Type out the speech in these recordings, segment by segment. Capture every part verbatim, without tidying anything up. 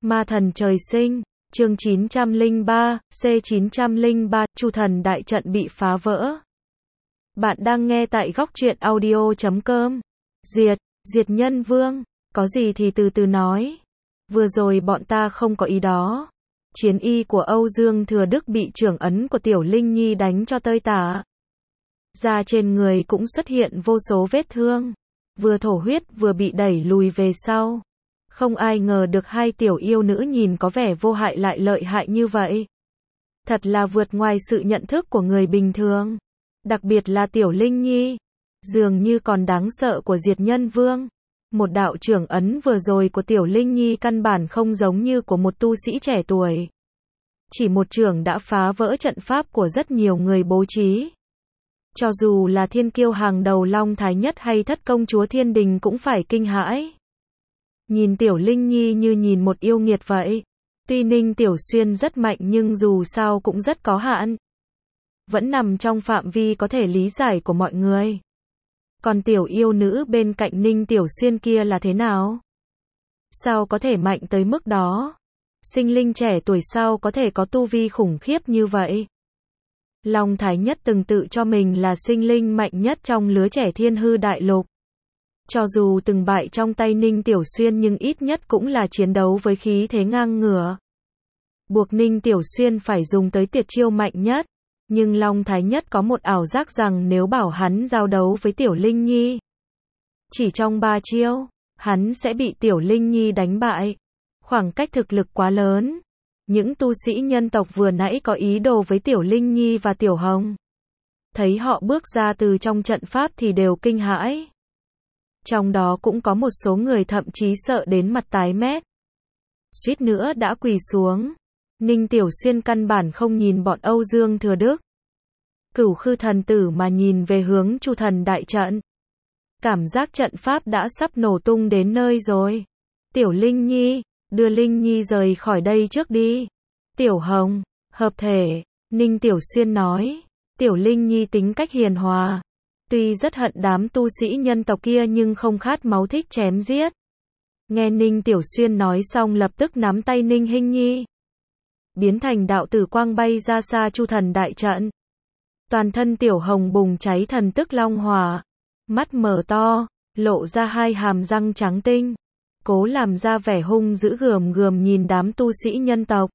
Ma thần trời sinh, chương chín trăm lẻ ba, C chín trăm lẻ ba, Chu thần đại trận bị phá vỡ. Bạn đang nghe tại góc truyện audio chấm com. Diệt, diệt nhân vương, có gì thì từ từ nói. Vừa rồi bọn ta không có ý đó. Chiến y của Âu Dương Thừa Đức bị trưởng ấn của Tiểu Linh Nhi đánh cho tơi tả. Da trên người cũng xuất hiện vô số vết thương. Vừa thổ huyết vừa bị đẩy lùi về sau. Không ai ngờ được hai tiểu yêu nữ nhìn có vẻ vô hại lại lợi hại như vậy. Thật là vượt ngoài sự nhận thức của người bình thường. Đặc biệt là Tiểu Linh Nhi. Dường như còn đáng sợ của diệt nhân vương. Một đạo trưởng ấn vừa rồi của Tiểu Linh Nhi căn bản không giống như của một tu sĩ trẻ tuổi. Chỉ một trưởng đã phá vỡ trận pháp của rất nhiều người bố trí. Cho dù là thiên kiêu hàng đầu Long Thái Nhất hay thất công chúa thiên đình cũng phải kinh hãi. Nhìn Tiểu Linh Nhi như nhìn một yêu nghiệt vậy. Tuy Ninh Tiểu Xuyên rất mạnh nhưng dù sao cũng rất có hạn. Vẫn nằm trong phạm vi có thể lý giải của mọi người. Còn tiểu yêu nữ bên cạnh Ninh Tiểu Xuyên kia là thế nào? Sao có thể mạnh tới mức đó? Sinh linh trẻ tuổi sao có thể có tu vi khủng khiếp như vậy? Long Thái Nhất từng tự cho mình là sinh linh mạnh nhất trong lứa trẻ thiên hư đại lục. Cho dù từng bại trong tay Ninh Tiểu Xuyên nhưng ít nhất cũng là chiến đấu với khí thế ngang ngửa. Buộc Ninh Tiểu Xuyên phải dùng tới tuyệt chiêu mạnh nhất. Nhưng Long Thái Nhất có một ảo giác rằng nếu bảo hắn giao đấu với Tiểu Linh Nhi, chỉ trong ba chiêu, hắn sẽ bị Tiểu Linh Nhi đánh bại. Khoảng cách thực lực quá lớn. Những tu sĩ nhân tộc vừa nãy có ý đồ với Tiểu Linh Nhi và Tiểu Hồng. Thấy họ bước ra từ trong trận pháp thì đều kinh hãi. Trong đó cũng có một số người thậm chí sợ đến mặt tái mét. Suýt nữa đã quỳ xuống. Ninh Tiểu Xuyên căn bản không nhìn bọn Âu Dương Thừa Đức. Cửu Khư thần tử mà nhìn về hướng Chu thần đại trận. Cảm giác trận pháp đã sắp nổ tung đến nơi rồi. Tiểu Linh Nhi, đưa Linh Nhi rời khỏi đây trước đi. Tiểu Hồng, hợp thể, Ninh Tiểu Xuyên nói. Tiểu Linh Nhi tính cách hiền hòa. Tuy rất hận đám tu sĩ nhân tộc kia nhưng không khát máu thích chém giết. Nghe Ninh Tiểu Xuyên nói xong lập tức nắm tay Ninh Hinh Nhi. Biến thành đạo tử quang bay ra xa Chu thần đại trận. Toàn thân Tiểu Hồng bùng cháy thần tức long hỏa. Mắt mở to, lộ ra hai hàm răng trắng tinh. Cố làm ra vẻ hung dữ gườm gườm nhìn đám tu sĩ nhân tộc.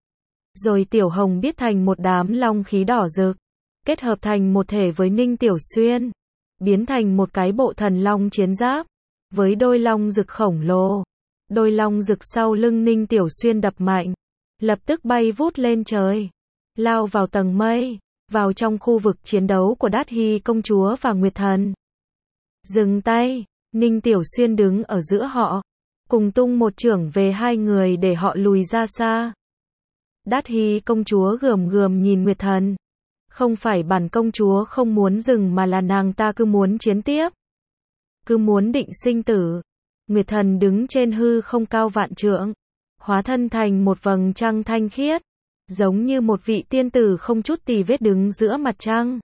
Rồi Tiểu Hồng biết thành một đám long khí đỏ rực. Kết hợp thành một thể với Ninh Tiểu Xuyên. Biến thành một cái bộ thần long chiến giáp. Với đôi long rực khổng lồ. Đôi long rực sau lưng Ninh Tiểu Xuyên đập mạnh. Lập tức bay vút lên trời. Lao vào tầng mây. Vào trong khu vực chiến đấu của Đát Hy công chúa và Nguyệt thần. Dừng tay. Ninh Tiểu Xuyên đứng ở giữa họ. Cùng tung một chưởng về hai người để họ lùi ra xa. Đát Hy công chúa gườm gườm nhìn Nguyệt thần. Không phải bản công chúa không muốn dừng mà là nàng ta cứ muốn chiến tiếp. Cứ muốn định sinh tử. Nguyệt thần đứng trên hư không cao vạn trượng. Hóa thân thành một vầng trăng thanh khiết. Giống như một vị tiên tử không chút tì vết đứng giữa mặt trăng.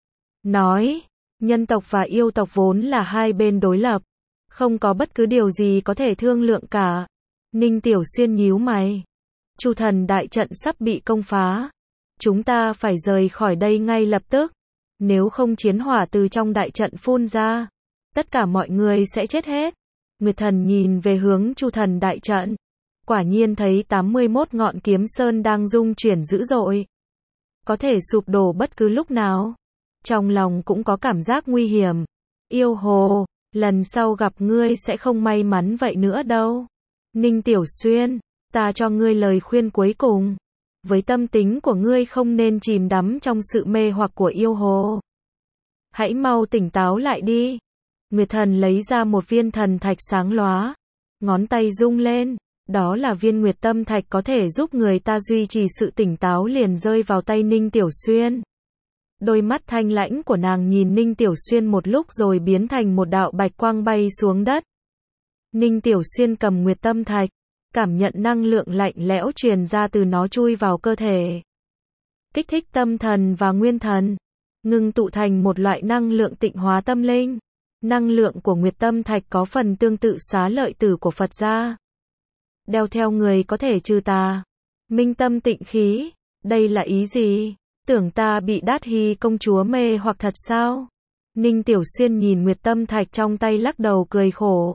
Nói, nhân tộc và yêu tộc vốn là hai bên đối lập. Không có bất cứ điều gì có thể thương lượng cả. Ninh Tiểu Xuyên nhíu mày. Chu thần đại trận sắp bị công phá. Chúng ta phải rời khỏi đây ngay lập tức. Nếu không chiến hỏa từ trong đại trận phun ra. Tất cả mọi người sẽ chết hết. Nguyệt thần nhìn về hướng Chu thần đại trận. Quả nhiên thấy tám mươi mốt ngọn kiếm sơn đang rung chuyển dữ dội. Có thể sụp đổ bất cứ lúc nào. Trong lòng cũng có cảm giác nguy hiểm. Yêu hồ, lần sau gặp ngươi sẽ không may mắn vậy nữa đâu. Ninh Tiểu Xuyên, ta cho ngươi lời khuyên cuối cùng. Với tâm tính của ngươi không nên chìm đắm trong sự mê hoặc của yêu hồ. Hãy mau tỉnh táo lại đi. Nguyệt thần lấy ra một viên thần thạch sáng lóa. Ngón tay rung lên. Đó là viên nguyệt tâm thạch có thể giúp người ta duy trì sự tỉnh táo liền rơi vào tay Ninh Tiểu Xuyên. Đôi mắt thanh lãnh của nàng nhìn Ninh Tiểu Xuyên một lúc rồi biến thành một đạo bạch quang bay xuống đất. Ninh Tiểu Xuyên cầm nguyệt tâm thạch. Cảm nhận năng lượng lạnh lẽo truyền ra từ nó chui vào cơ thể. Kích thích tâm thần và nguyên thần. Ngưng tụ thành một loại năng lượng tịnh hóa tâm linh. Năng lượng của nguyệt tâm thạch có phần tương tự xá lợi tử của Phật gia. đeo theo người có thể trừ tà, minh tâm tịnh khí. Đây là ý gì? Tưởng ta bị Đát Hy công chúa mê hoặc thật sao? Ninh Tiểu Xuyên nhìn Nguyệt Tâm Thạch trong tay lắc đầu cười khổ.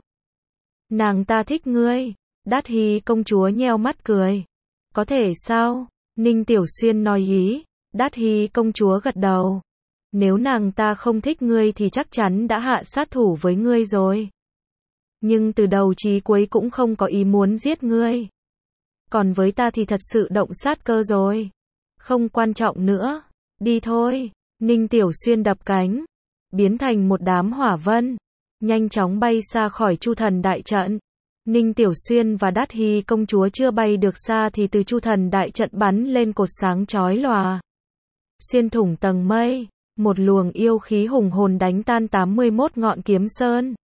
Nàng ta thích ngươi. Đát Hy công chúa nheo mắt cười. Có thể sao? Ninh Tiểu Xuyên nói ý. Đát Hy công chúa gật đầu. Nếu nàng ta không thích ngươi thì chắc chắn đã hạ sát thủ với ngươi rồi. Nhưng từ đầu chí cuối cũng không có ý muốn giết ngươi. Còn với ta thì thật sự động sát cơ rồi. Không quan trọng nữa. Đi thôi. Ninh Tiểu Xuyên đập cánh, biến thành một đám hỏa vân, nhanh chóng bay xa khỏi Chu Thần đại trận. Ninh Tiểu Xuyên và Đát Hy công chúa chưa bay được xa thì từ Chu Thần đại trận bắn lên cột sáng chói lòa. Xuyên thủng tầng mây, một luồng yêu khí hùng hồn đánh tan tám mươi mốt ngọn kiếm sơn.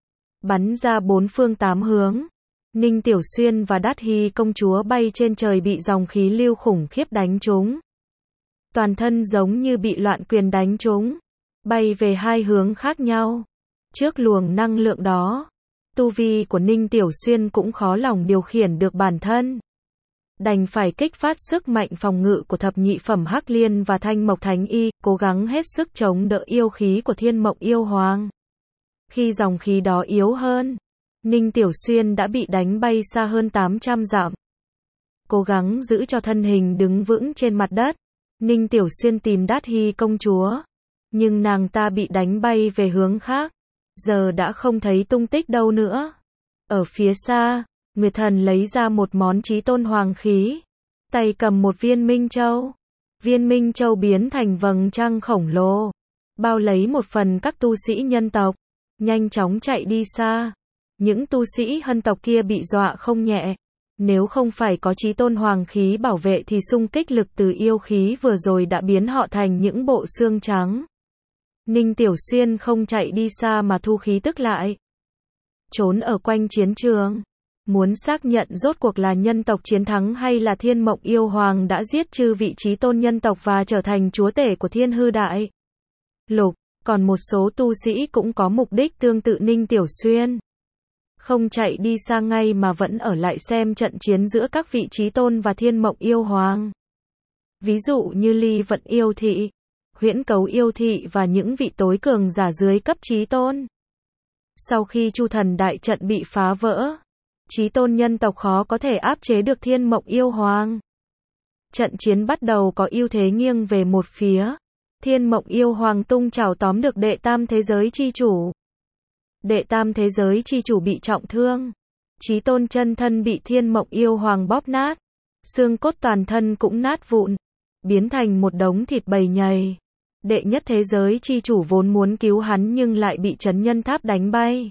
Bắn ra bốn phương tám hướng. Ninh Tiểu Xuyên và Đát Hy công chúa bay trên trời bị dòng khí lưu khủng khiếp đánh trúng. Toàn thân giống như bị loạn quyền đánh trúng, bay về hai hướng khác nhau. Trước luồng năng lượng đó, tu vi của Ninh Tiểu Xuyên cũng khó lòng điều khiển được bản thân. Đành phải kích phát sức mạnh phòng ngự của thập nhị phẩm Hắc Liên và Thanh Mộc Thánh Y, cố gắng hết sức chống đỡ yêu khí của Thiên Mộng Yêu Hoàng. Khi dòng khí đó yếu hơn, Ninh Tiểu Xuyên đã bị đánh bay xa hơn tám trăm dặm. Cố gắng giữ cho thân hình đứng vững trên mặt đất, Ninh Tiểu Xuyên tìm Đát Hy công chúa, nhưng nàng ta bị đánh bay về hướng khác, giờ đã không thấy tung tích đâu nữa. Ở phía xa, Nguyệt Thần lấy ra một món chí tôn hoàng khí, tay cầm một viên minh châu. Viên minh châu biến thành vầng trăng khổng lồ, bao lấy một phần các tu sĩ nhân tộc, nhanh chóng chạy đi xa. Những tu sĩ hân tộc kia bị dọa không nhẹ. Nếu không phải có chí tôn hoàng khí bảo vệ thì xung kích lực từ yêu khí vừa rồi đã biến họ thành những bộ xương trắng. Ninh Tiểu Xuyên không chạy đi xa mà thu khí tức lại, trốn ở quanh chiến trường, muốn xác nhận rốt cuộc là nhân tộc chiến thắng hay là Thiên Mộng Yêu Hoàng đã giết chư vị chí tôn nhân tộc và trở thành chúa tể của Thiên Hư Đại Lục. Còn một số tu sĩ cũng có mục đích tương tự Ninh Tiểu Xuyên, không chạy đi xa ngay mà vẫn ở lại xem trận chiến giữa các vị chí tôn và Thiên Mộng Yêu Hoàng. Ví dụ như Ly Vận Yêu Thị, Huyễn Cấu Yêu Thị và những vị tối cường giả dưới cấp chí tôn. Sau khi Chu Thần đại trận bị phá vỡ, chí tôn nhân tộc khó có thể áp chế được Thiên Mộng Yêu Hoàng. Trận chiến bắt đầu có ưu thế nghiêng về một phía. Thiên Mộng Yêu Hoàng tung chảo tóm được đệ tam thế giới chi chủ. Đệ tam thế giới chi chủ bị trọng thương. Chí tôn chân thân bị Thiên Mộng Yêu Hoàng bóp nát. Xương cốt toàn thân cũng nát vụn, biến thành một đống thịt bầy nhầy. Đệ nhất thế giới chi chủ vốn muốn cứu hắn nhưng lại bị Trấn Nhân Tháp đánh bay.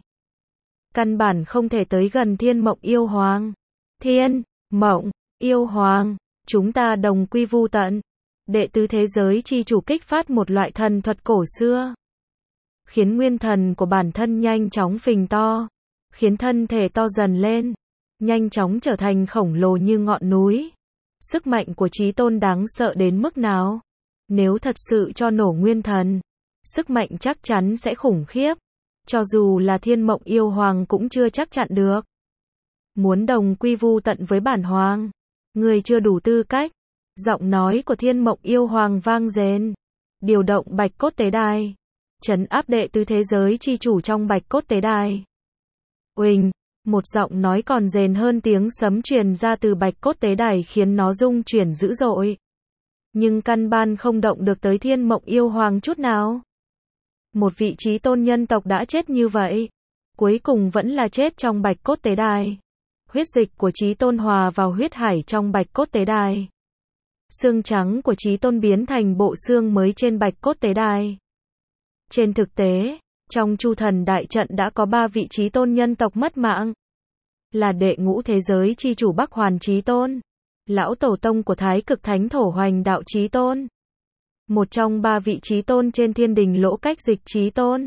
Căn bản không thể tới gần Thiên Mộng Yêu Hoàng. Thiên Mộng Yêu Hoàng, chúng ta đồng quy vu tận. Đệ tứ thế giới chi chủ kích phát một loại thần thuật cổ xưa, khiến nguyên thần của bản thân nhanh chóng phình to, khiến thân thể to dần lên, nhanh chóng trở thành khổng lồ như ngọn núi. Sức mạnh của chí tôn đáng sợ đến mức nào? Nếu thật sự cho nổ nguyên thần, sức mạnh chắc chắn sẽ khủng khiếp. Cho dù là Thiên Mộng Yêu Hoàng cũng chưa chắc chặn được. Muốn đồng quy vu tận với bản hoàng, người chưa đủ tư cách. Giọng nói của Thiên Mộng Yêu Hoàng vang rền. Điều động Bạch Cốt Tế Đài, trấn áp đệ tứ thế giới chi chủ trong Bạch Cốt Tế Đài. Uỳnh, một giọng nói còn rền hơn tiếng sấm truyền ra từ Bạch Cốt Tế Đài khiến nó rung chuyển dữ dội. Nhưng căn bản không động được tới Thiên Mộng Yêu Hoàng chút nào. Một vị chí tôn nhân tộc đã chết như vậy, cuối cùng vẫn là chết trong Bạch Cốt Tế Đài. Huyết dịch của chí tôn hòa vào huyết hải trong Bạch Cốt Tế Đài. Xương trắng của chí tôn biến thành bộ xương mới trên Bạch Cốt Tế Đài. Trên thực tế, trong Chu Thần đại trận đã có ba vị chí tôn nhân tộc mất mạng. Là đệ ngũ thế giới chi chủ Bắc Hoàn Chí Tôn, lão tổ tông của Thái Cực Thánh Thổ Hoành Đạo Chí Tôn, một trong ba vị chí tôn trên Thiên Đình Lỗ Cách Dịch Chí Tôn.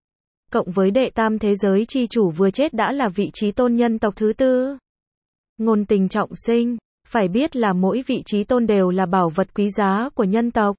Cộng với đệ tam thế giới chi chủ vừa chết đã là vị chí tôn nhân tộc thứ tư. Ngôn Tình Trọng Sinh, phải biết là mỗi vị chí tôn đều là bảo vật quý giá của nhân tộc.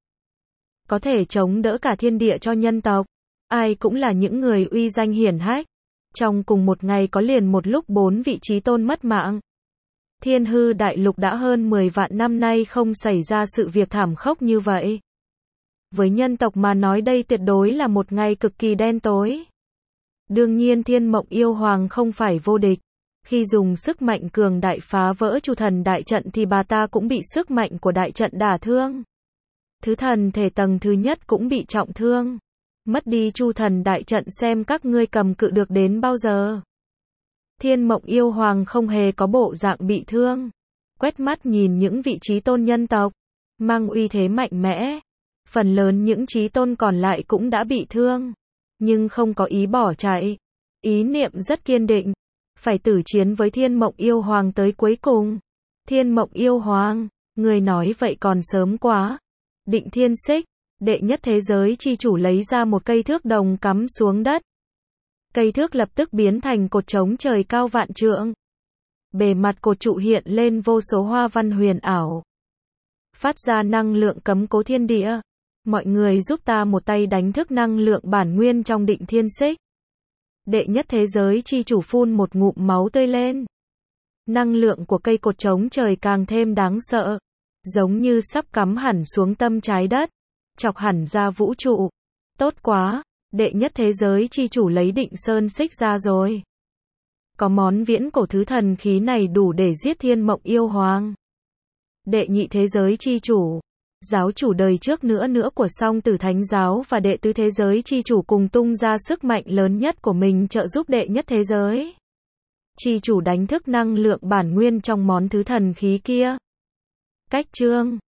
Có thể chống đỡ cả thiên địa cho nhân tộc. Ai cũng là những người uy danh hiển hách. Trong cùng một ngày có liền một lúc bốn vị chí tôn mất mạng. Thiên hư đại lục đã hơn mười vạn năm nay không xảy ra sự việc thảm khốc như vậy. Với nhân tộc mà nói đây tuyệt đối là một ngày cực kỳ đen tối. Đương nhiên Thiên Mộng Yêu Hoàng không phải vô địch. Khi dùng sức mạnh cường đại phá vỡ Chu Thần đại trận thì bà ta cũng bị sức mạnh của đại trận đả thương. Thứ thần thể tầng thứ nhất cũng bị trọng thương. Mất đi Chu Thần đại trận xem các ngươi cầm cự được đến bao giờ. Thiên Mộng Yêu Hoàng không hề có bộ dạng bị thương. Quét mắt nhìn những vị trí tôn nhân tộc, mang uy thế mạnh mẽ. Phần lớn những chí tôn còn lại cũng đã bị thương, nhưng không có ý bỏ chạy. Ý niệm rất kiên định, phải tử chiến với Thiên Mộng Yêu Hoàng tới cuối cùng. Thiên Mộng Yêu Hoàng, người nói vậy còn sớm quá. Định Thiên Xích, đệ nhất thế giới chi chủ lấy ra một cây thước đồng cắm xuống đất. Cây thước lập tức biến thành cột trống trời cao vạn trượng. Bề mặt cột trụ hiện lên vô số hoa văn huyền ảo, phát ra năng lượng cấm cố thiên địa. Mọi người giúp ta một tay đánh thức năng lượng bản nguyên trong Định Thiên Xích. Đệ nhất thế giới chi chủ phun một ngụm máu tươi lên. Năng lượng của cây cột trống trời càng thêm đáng sợ, giống như sắp cắm hẳn xuống tâm trái đất, chọc hẳn ra vũ trụ. Tốt quá, đệ nhất thế giới chi chủ lấy Định Sơn Xích ra rồi. Có món viễn cổ thứ thần khí này đủ để giết Thiên Mộng Yêu Hoàng. Đệ nhị thế giới chi chủ, giáo chủ đời trước nữa nữa của Song Tử Thánh giáo và đệ tứ thế giới chi chủ cùng tung ra sức mạnh lớn nhất của mình trợ giúp đệ nhất thế giới chi chủ đánh thức năng lượng bản nguyên trong món thứ thần khí kia. Cách chương